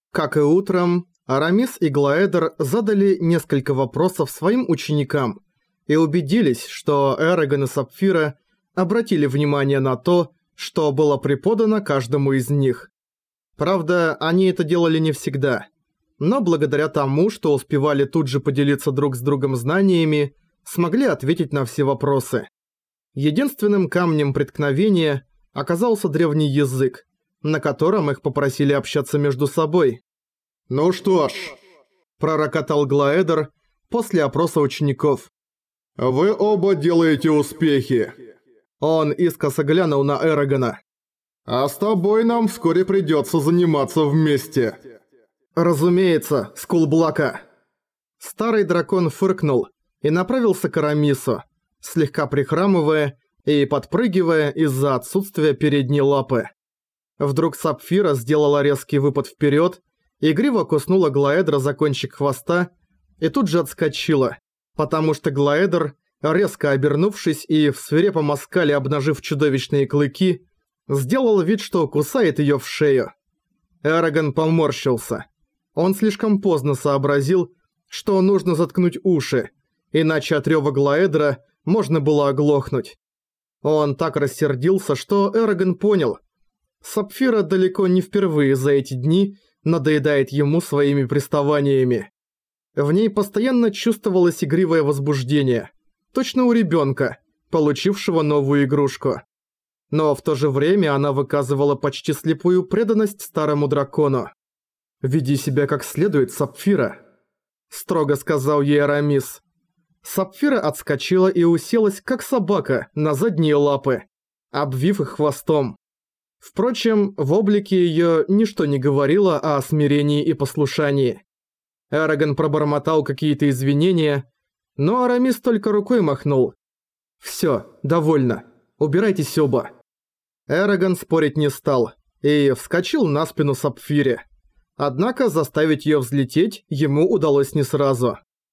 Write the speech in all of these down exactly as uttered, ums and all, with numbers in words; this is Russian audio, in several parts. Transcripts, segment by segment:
Как и утром, Арамис и Глаэдер задали несколько вопросов своим ученикам и убедились, что Эрагон и Сапфира обратили внимание на то, что было преподано каждому из них. Правда, они это делали не всегда, но благодаря тому, что успевали тут же поделиться друг с другом знаниями, смогли ответить на все вопросы. Единственным камнем преткновения оказался древний язык, на котором их попросили общаться между собой. «Ну что ж», – пророкотал Глаэдер после опроса учеников. «Вы оба делаете успехи». Он искоса глянул на Эрагона. «А с тобой нам вскоре придется заниматься вместе». «Разумеется, Скулблака». Старый дракон фыркнул и направился к Арамису, слегка прихрамывая и подпрыгивая из-за отсутствия передней лапы. Вдруг Сапфира сделала резкий выпад вперед, игриво куснула Глаэдра за кончик хвоста и тут же отскочила, потому что Глаэдр, резко обернувшись и в свирепом оскале обнажив чудовищные клыки, сделал вид, что кусает её в шею. Эрагон поморщился. Он слишком поздно сообразил, что нужно заткнуть уши, иначе от рёва Глаэдра можно было оглохнуть. Он так рассердился, что Эрагон понял. Сапфира далеко не впервые за эти дни надоедает ему своими приставаниями. В ней постоянно чувствовалось игривое возбуждение, точно у ребёнка, получившего новую игрушку. Но в то же время она выказывала почти слепую преданность старому дракону. «Веди себя как следует, Сапфира», – строго сказал ей Арамис. Сапфира отскочила и уселась, как собака, на задние лапы, обвив их хвостом. Впрочем, в облике её ничто не говорило о смирении и послушании. Эрагон пробормотал какие-то извинения, но Арамис только рукой махнул. «Всё, довольно. Убирайтесь оба». Эрагон спорить не стал и вскочил на спину Сапфире. Однако заставить её взлететь ему удалось не сразу.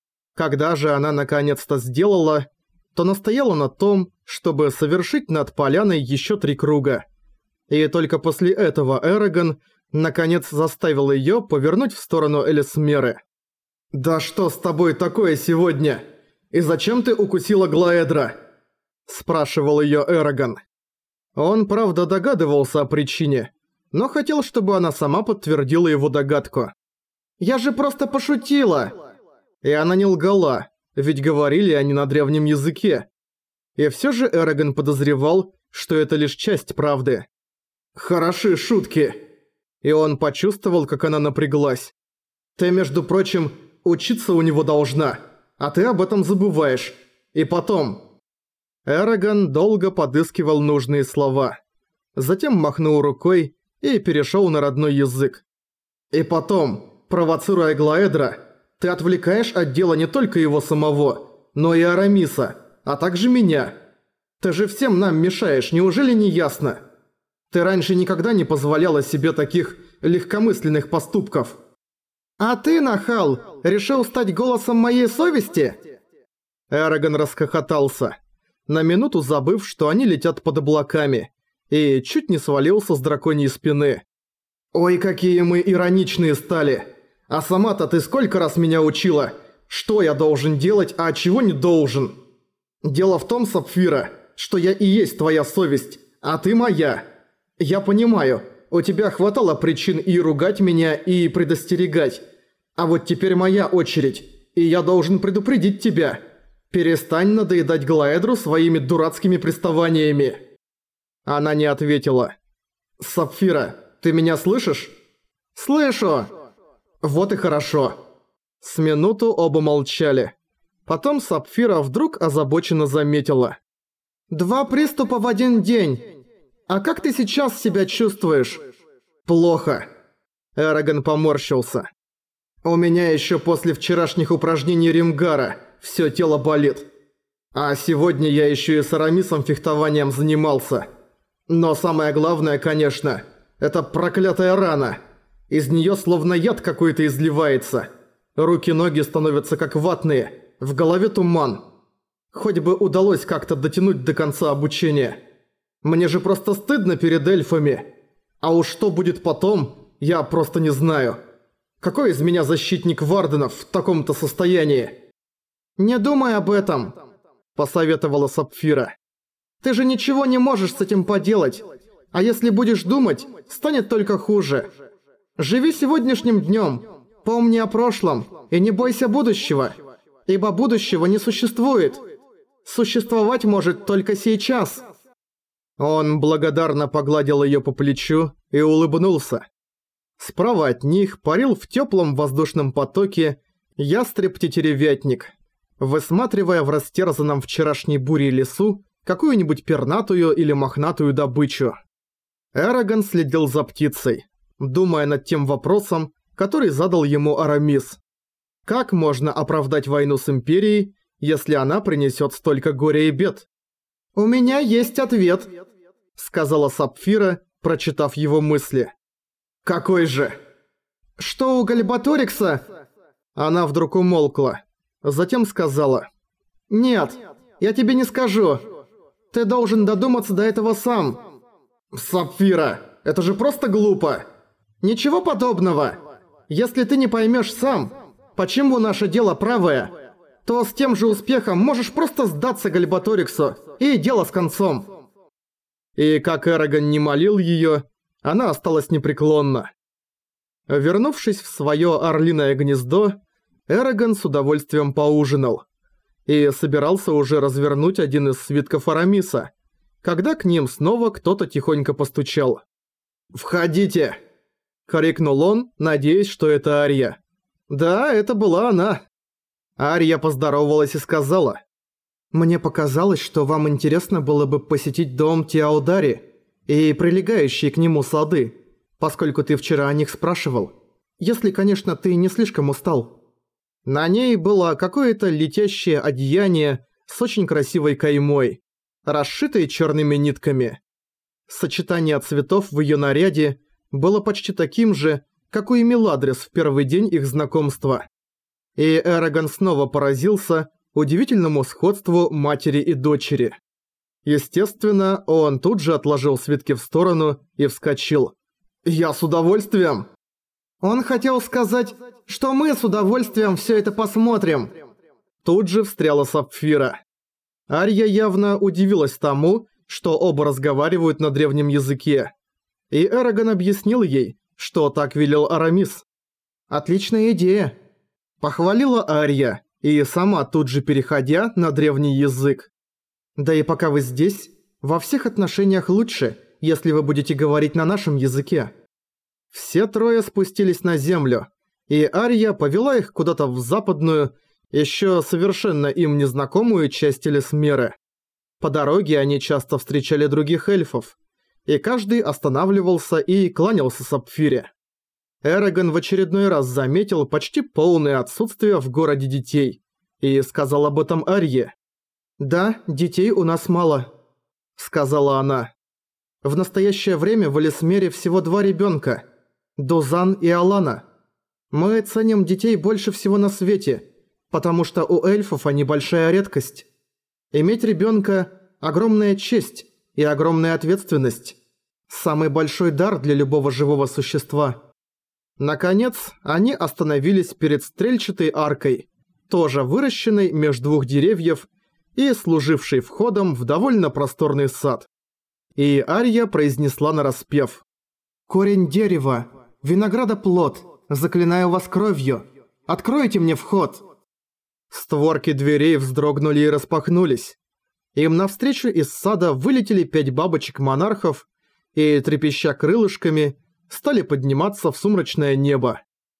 Когда же она наконец-то сделала, то настояла на том, чтобы совершить над поляной ещё три круга. И только после этого Эрагон наконец заставил её повернуть в сторону Элисмеры. «Да что с тобой такое сегодня? И зачем ты укусила Глаэдра?» – спрашивал её Эрагон. Он, правда, догадывался о причине, но хотел, чтобы она сама подтвердила его догадку. «Я же просто пошутила!» И она не лгала, ведь говорили они на древнем языке. И всё же Эрагон подозревал, что это лишь часть правды. «Хороши шутки!» И он почувствовал, как она напряглась. «Ты, между прочим, учиться у него должна, а ты об этом забываешь. И потом...» Эрагон долго подыскивал нужные слова. Затем махнул рукой и перешёл на родной язык. «И потом, провоцируя Глаэдра, ты отвлекаешь от дела не только его самого, но и Арамиса, а также меня. Ты же всем нам мешаешь, неужели не ясно? Ты раньше никогда не позволяла себе таких легкомысленных поступков». «А ты, нахал, решил стать голосом моей совести?» Эрагон расхохотался, на минуту забыв, что они летят под облаками, и чуть не свалился с драконьей спины. «Ой, какие мы ироничные стали! А сама-то ты сколько раз меня учила, что я должен делать, а чего не должен? Дело в том, Сапфира, что я и есть твоя совесть, а ты моя. Я понимаю, у тебя хватало причин и ругать меня, и предостерегать. А вот теперь моя очередь, и я должен предупредить тебя. Перестань надоедать Глаэдру своими дурацкими приставаниями». Она не ответила. «Сапфира, ты меня слышишь?» «Слышу!» «Вот и хорошо». С минуту оба молчали. Потом Сапфира вдруг озабоченно заметила. «Два приступа в один день. А как ты сейчас себя чувствуешь?» «Плохо». Эрагон поморщился. «У меня еще после вчерашних упражнений Римгара все тело болит. А сегодня я еще и с Арамисом фехтованием занимался. Но самое главное, конечно, это проклятая рана. Из нее словно яд какой-то изливается. Руки-ноги становятся как ватные, в голове туман. Хоть бы удалось как-то дотянуть до конца обучения. Мне же просто стыдно перед эльфами. А уж что будет потом, я просто не знаю. Какой из меня защитник Варденов в таком-то состоянии? Не думай об этом, посоветовала Сапфира. Ты же ничего не можешь с этим поделать. А если будешь думать, станет только хуже. Живи сегодняшним днем, помни о прошлом и не бойся будущего, ибо будущего не существует. Существовать может только сейчас. Он благодарно погладил её по плечу и улыбнулся. Справа от них парил в тёплом воздушном потоке ястреб-тетеревятник, высматривая в растерзанном вчерашней бурей лесу какую-нибудь пернатую или мохнатую добычу. Эрагон следил за птицей, думая над тем вопросом, который задал ему Арамис. Как можно оправдать войну с Империей, если она принесёт столько горя и бед? «У меня есть ответ», — сказала Сапфира, прочитав его мысли. «Какой же?» «Что у Гальбаторикса?» Она вдруг умолкла. Затем сказала. «Нет, я тебе не скажу. Ты должен додуматься до этого сам». «Сапфира, это же просто глупо!» «Ничего подобного. Если ты не поймешь сам, почему наше дело правое, то с тем же успехом можешь просто сдаться Гальбаториксу, и дело с концом». И как Эрагон не молил её, она осталась непреклонна. Вернувшись в своё орлиное гнездо, Эрагон с удовольствием поужинал и собирался уже развернуть один из свитков Арамиса, когда к ним снова кто-то тихонько постучал. «Входите!» — крикнул он, надеясь, что это Ария. Да, это была она. Ария поздоровалась и сказала: «Мне показалось, что вам интересно было бы посетить дом Тиаудари и прилегающие к нему сады, поскольку ты вчера о них спрашивал. Если, конечно, ты не слишком устал». На ней было какое-то летящее одеяние с очень красивой каймой, расшитой черными нитками. Сочетание цветов в её наряде было почти таким же, как у Эмиладрис в первый день их знакомства. И Эрагон снова поразился удивительному сходству матери и дочери. Естественно, он тут же отложил свитки в сторону и вскочил. «Я с удовольствием!» «Он хотел сказать, что мы с удовольствием всё это посмотрим!» Тут же встряла Сапфира. Ария явно удивилась тому, что оба разговаривают на древнем языке. И Эрагон объяснил ей, что так велел Арамис. «Отличная идея!» Похвалила Ария, и сама тут же переходя на древний язык. «Да и пока вы здесь, во всех отношениях лучше, если вы будете говорить на нашем языке». Все трое спустились на землю, и Ария повела их куда-то в западную, еще совершенно им незнакомую часть Элисмеры. По дороге они часто встречали других эльфов, и каждый останавливался и кланялся Сапфире. Эрагон в очередной раз заметил почти полное отсутствие в городе детей, и сказал об этом Арье. «Да, детей у нас мало», — сказала она. «В настоящее время в Элисмере всего два ребенка — Дузан и Алана. Мы ценим детей больше всего на свете, потому что у эльфов они большая редкость. Иметь ребенка — огромная честь и огромная ответственность. Самый большой дар для любого живого существа». Наконец, они остановились перед стрельчатой аркой, тоже выращенной меж двух деревьев и служившей входом в довольно просторный сад. И Ария произнесла нараспев: «Корень дерева, виноградоплод, заклинаю вас кровью, откройте мне вход». Створки дверей вздрогнули и распахнулись. Им навстречу из сада вылетели пять бабочек-монархов и, трепеща крылышками, стали подниматься в сумрачное небо.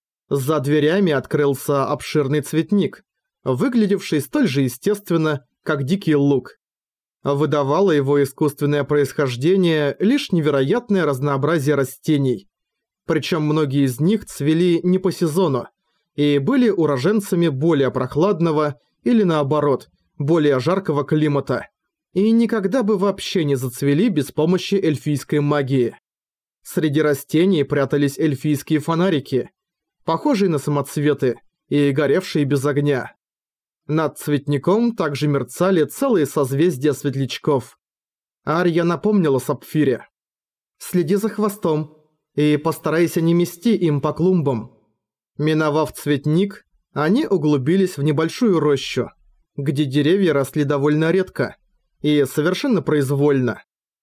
За дверями открылся обширный цветник, выглядевший столь же естественно, как дикий лук. Выдавало его искусственное происхождение лишь невероятное разнообразие растений. Причем многие из них цвели не по сезону и были уроженцами более прохладного или наоборот, более жаркого климата, и никогда бы вообще не зацвели без помощи эльфийской магии. Среди растений прятались эльфийские фонарики, похожие на самоцветы и горевшие без огня. Над цветником также мерцали целые созвездия светлячков. Ария напомнила Сапфире: «Следи за хвостом и постарайся не мести им по клумбам». Миновав цветник, они углубились в небольшую рощу, где деревья росли довольно редко и совершенно произвольно.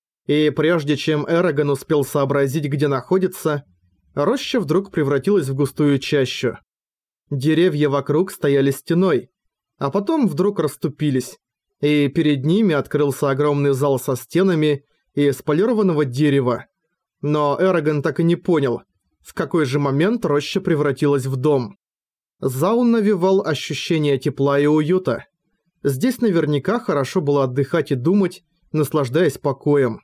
И прежде чем Эрагон успел сообразить, где находится, роща вдруг превратилась в густую чащу. Деревья вокруг стояли стеной, а потом вдруг расступились, и перед ними открылся огромный зал со стенами из полированного дерева. Но Эрагон так и не понял, в какой же момент роща превратилась в дом. Зал навевал ощущение тепла и уюта. Здесь наверняка хорошо было отдыхать и думать, наслаждаясь покоем.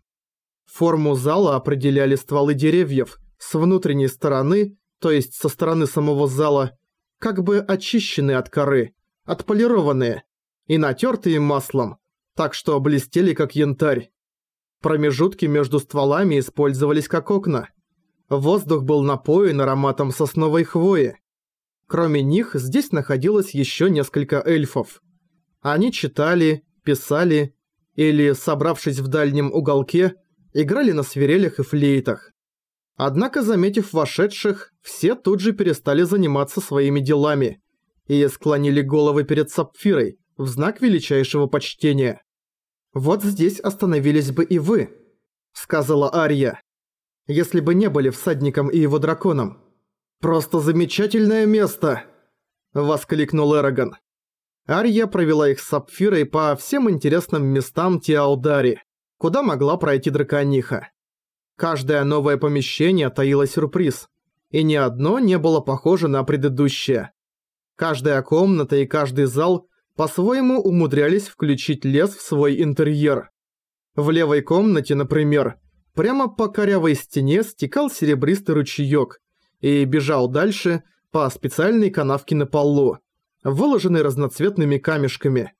Форму зала определяли стволы деревьев с внутренней стороны, то есть со стороны самого зала, как бы очищенные от коры, отполированные и натертые маслом, так что блестели как янтарь. Промежутки между стволами использовались как окна. Воздух был напоен ароматом сосновой хвои. Кроме них, здесь находилось еще несколько эльфов. Они читали, писали или, собравшись в дальнем уголке, играли на свирелях и флейтах. Однако, заметив вошедших, все тут же перестали заниматься своими делами и склонили головы перед Сапфирой в знак величайшего почтения. «Вот здесь остановились бы и вы», — сказала Ария, «если бы не были всадником и его драконом». «Просто замечательное место!» — воскликнул Эрагон. Ария провела их с Сапфирой по всем интересным местам Тиалдари, куда могла пройти дракониха. Каждое новое помещение таило сюрприз, и ни одно не было похоже на предыдущее. Каждая комната и каждый зал по-своему умудрялись включить лес в свой интерьер. В левой комнате, например, прямо по корявой стене стекал серебристый ручеёк и бежал дальше по специальной канавке на полу, выложенной разноцветными камешками,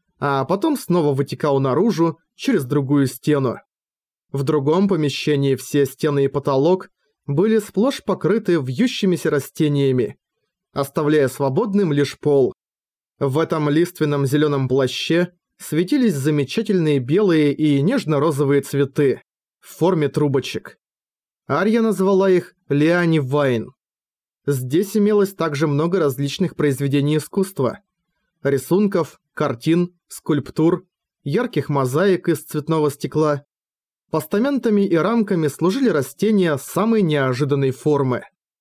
а потом снова вытекал наружу через другую стену. В другом помещении все стены и потолок были сплошь покрыты вьющимися растениями, оставляя свободным лишь пол. В этом лиственном зеленом плаще светились замечательные белые и нежно-розовые цветы в форме трубочек. Ария назвала их Лиани Вайн. Здесь имелось также много различных произведений искусства. Рисунков, картин, скульптур, ярких мозаик из цветного стекла. Постаментами и рамками служили растения самой неожиданной формы.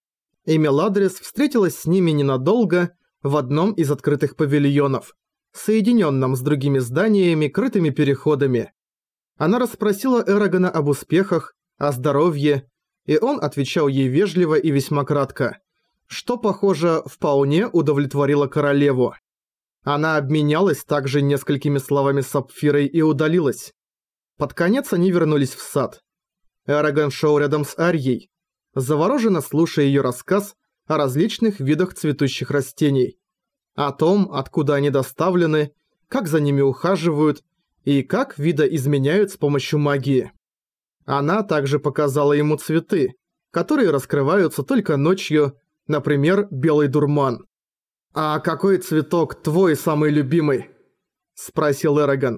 И Меладрис встретилась с ними ненадолго в одном из открытых павильонов, соединенном с другими зданиями крытыми переходами. Она расспросила Эрагона об успехах, о здоровье, и он отвечал ей вежливо и весьма кратко, что, похоже, вполне удовлетворило королеву. Она обменялась также несколькими словами с Сапфирой и удалилась. Под конец они вернулись в сад. Эрагон шел рядом с Арьей, завороженно слушая ее рассказ о различных видах цветущих растений, о том, откуда они доставлены, как за ними ухаживают и как видоизменяют с помощью магии. Она также показала ему цветы, которые раскрываются только ночью, например, белый дурман. «А какой цветок твой самый любимый?» – спросил Эрагон.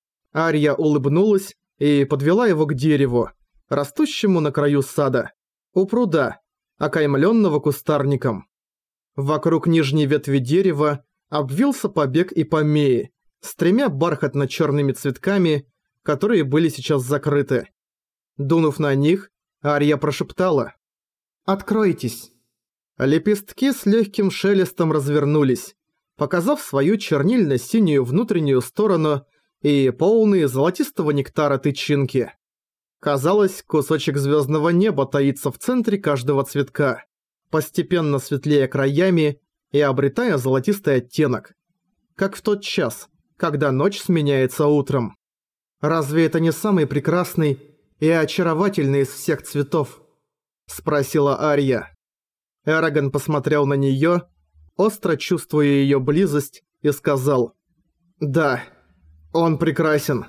Ария улыбнулась и подвела его к дереву, растущему на краю сада, у пруда, окаймленного кустарником. Вокруг нижней ветви дерева обвился побег ипомеи с тремя бархатно-черными цветками, которые были сейчас закрыты. Дунув на них, Ария прошептала: «Откройтесь». Лепестки с легким шелестом развернулись, показав свою чернильно-синюю внутреннюю сторону и полные золотистого нектара тычинки. Казалось, кусочек звездного неба таится в центре каждого цветка, постепенно светлея краями и обретая золотистый оттенок. Как в тот час, когда ночь сменяется утром. «Разве это не самый прекрасный и очаровательный из всех цветов?» – спросила Ария. Эрагон посмотрел на неё, остро чувствуя её близость, и сказал: «Да, он прекрасен».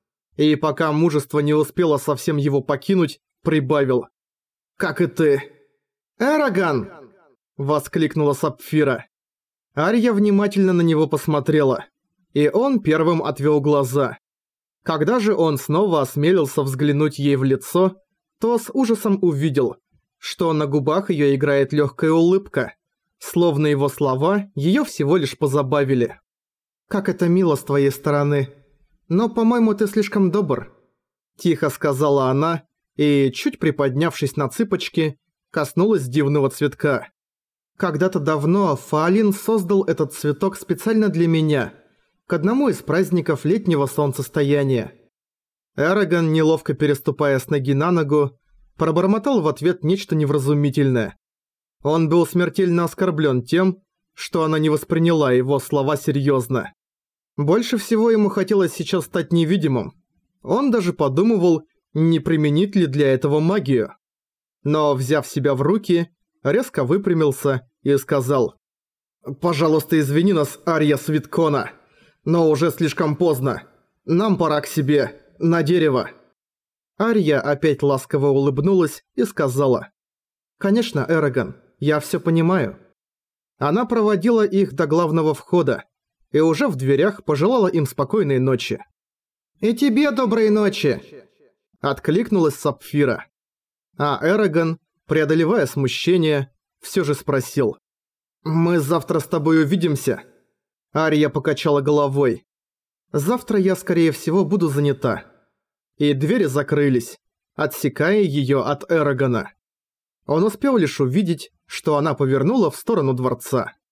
И пока мужество не успело совсем его покинуть, прибавил: «Как и ты». «Эрагон!» – воскликнула Сапфира. Ария внимательно на него посмотрела, и он первым отвёл глаза. Когда же он снова осмелился взглянуть ей в лицо, то с ужасом увидел, что на губах её играет лёгкая улыбка, Словно его слова её всего лишь позабавили. «Как это мило с твоей стороны. Но, по-моему, ты слишком добр», – тихо сказала она и, чуть приподнявшись на цыпочки, коснулась дивного цветка. «Когда-то давно Фаолин создал этот цветок специально для меня, к одному из праздников летнего солнцестояния». Эрагон, неловко переступая с ноги на ногу, пробормотал в ответ нечто невразумительное. Он был смертельно оскорблен тем, что она не восприняла его слова серьезно. Больше всего ему хотелось сейчас стать невидимым. Он даже подумывал, не применить ли для этого магию. Но, взяв себя в руки, резко выпрямился и сказал: «Пожалуйста, извини нас, Ария Свиткона, но уже слишком поздно. Нам пора к себе, на дерево». Ария опять ласково улыбнулась и сказала: «Конечно, Эрагон, я всё понимаю». Она проводила их до главного входа и уже в дверях пожелала им спокойной ночи. «И тебе доброй ночи!» – откликнулась Сапфира. А Эрагон, преодолевая смущение, всё же спросил: «Мы завтра с тобой увидимся?» Ария покачала головой. «Завтра я, скорее всего, буду занята». И двери закрылись, отсекая её от Эрагона. Он успел лишь увидеть, что она повернула в сторону дворца.